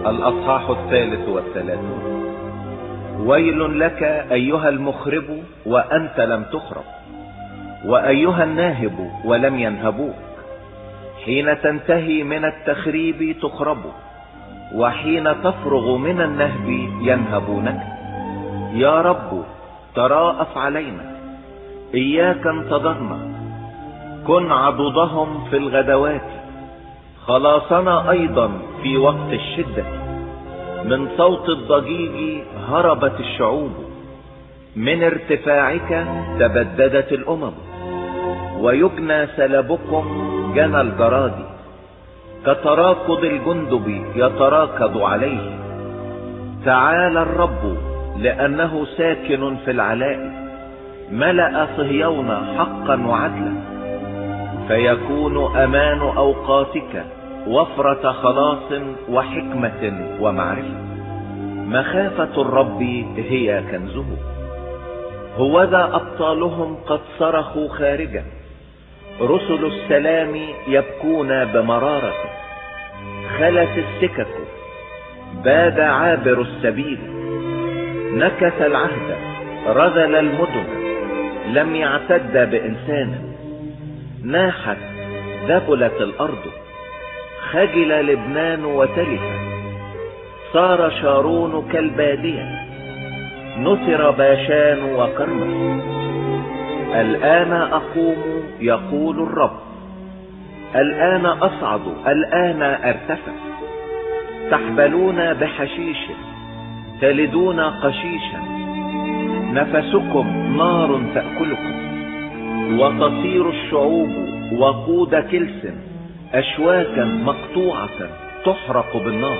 الأصحاح 33. ويل لك أيها المخرب وأنت لم تخرب، وأيها الناهب ولم ينهبوك. حين تنتهي من التخريب تخرب، وحين تفرغ من النهب ينهبونك. يا رب تراءف علينا، إياك انتظرنا. كن عضدهم في الغدوات، خلاصنا أيضا في وقت الشدة. من صوت الضجيج هربت الشعوب، من ارتفاعك تبددت الأمم. ويجنى سلبكم جنى الجراد، كتراكض الجندب يتراكض عليه. تعالى الرب لأنه ساكن في العلاء، ملأ صهيون حقا وعدلا. فيكون أمان أوقاتك وفرة خلاص وحكمة ومعرفة. مخافة الرب هي كنزه. هوذا أبطالهم قد صرخوا خارجا، رسل السلام يبكون بمرارة. خلت السكك، باد عابر السبيل. نكث العهد، رذل المدن، لم يعتد بإنسان. ناحت، ذبلت الأرض، خجل لبنان وتلف. صار شارون كالبادية، نثر باشان وكرمس. الآن أقوم يقول الرب، الآن أصعد، الآن أرتفع. تحبلون بحشيش، تلدون قشيشا. نفسكم نار تأكلكم، وتصير الشعوب وقود كلس. أشواكا مقطوعة تحرق بالنار.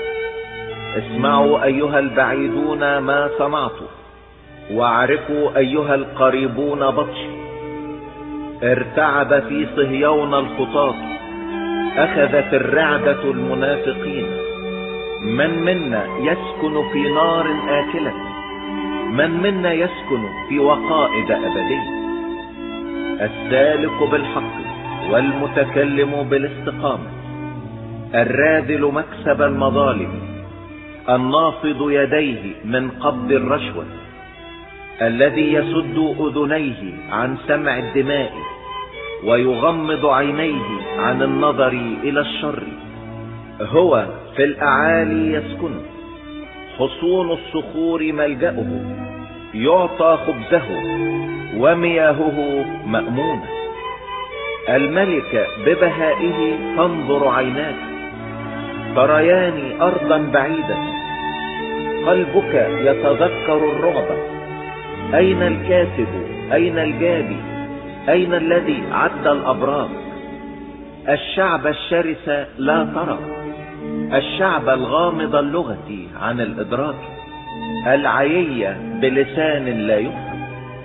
اسمعوا أيها البعيدون ما صنعت، واعرفوا أيها القريبون بطشي. ارتعب في صهيون الخطاة، أخذت الرعدة المنافقين. من منا يسكن في نار آكلة؟ من منا يسكن في وقائد أبدية؟ السالك بالحق والمتكلم بالاستقامة، الراذل مكسب المظالم، النافض يديه من قبض الرشوة، الذي يسد أذنيه عن سمع الدماء، ويغمض عينيه عن النظر إلى الشر. هو في الأعالي يسكن، حصون الصخور ملجأه. يعطى خبزه ومياهه مأمونة. الملك ببهائه تنظر عيناك، تريان أرضا بعيدة. قلبك يتذكر الرعب. أين الكاتب؟ أين الجابي؟ أين الذي عد الأبرار؟ الشعب الشرس لا ترى، الشعب الغامض اللغة عن الإدراك، العيية بلسان لا يفهم.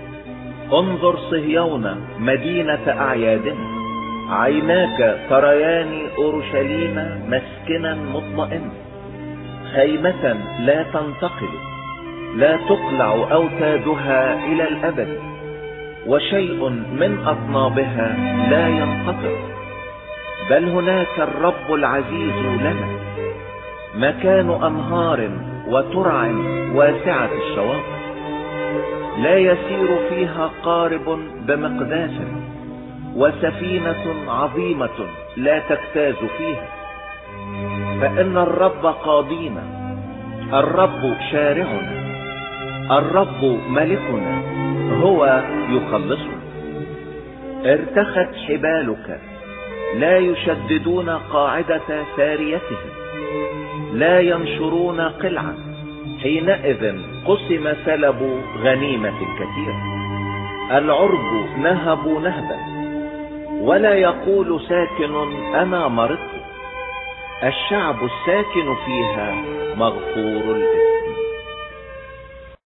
انظر صهيون مدينة أعيادنا، عيناك تريان أورشليم مسكنا مطمئن. خيمة لا تنتقل، لا تقلع أوتادها إلى الأبد، وشيء من أطنابها لا ينقطع. بل هناك الرب العزيز لنا، مكان أنهار وترع واسعة الشواطئ. لا يسير فيها قارب بمقداس، وسفينة عظيمة لا تجتاز فيها. فإن الرب قاضينا، الرب شارعنا، الرب ملكنا، هو يخلصنا. ارتخت حبالك، لا يشددون قاعدة ساريتهم، لا ينشرون قلعا. حينئذ قسم سلب غنيمة كثيرة. العرب نهبوا نهبا، ولا يقول ساكن أنا مرضت. الشعب الساكن فيها مغفور الإثم.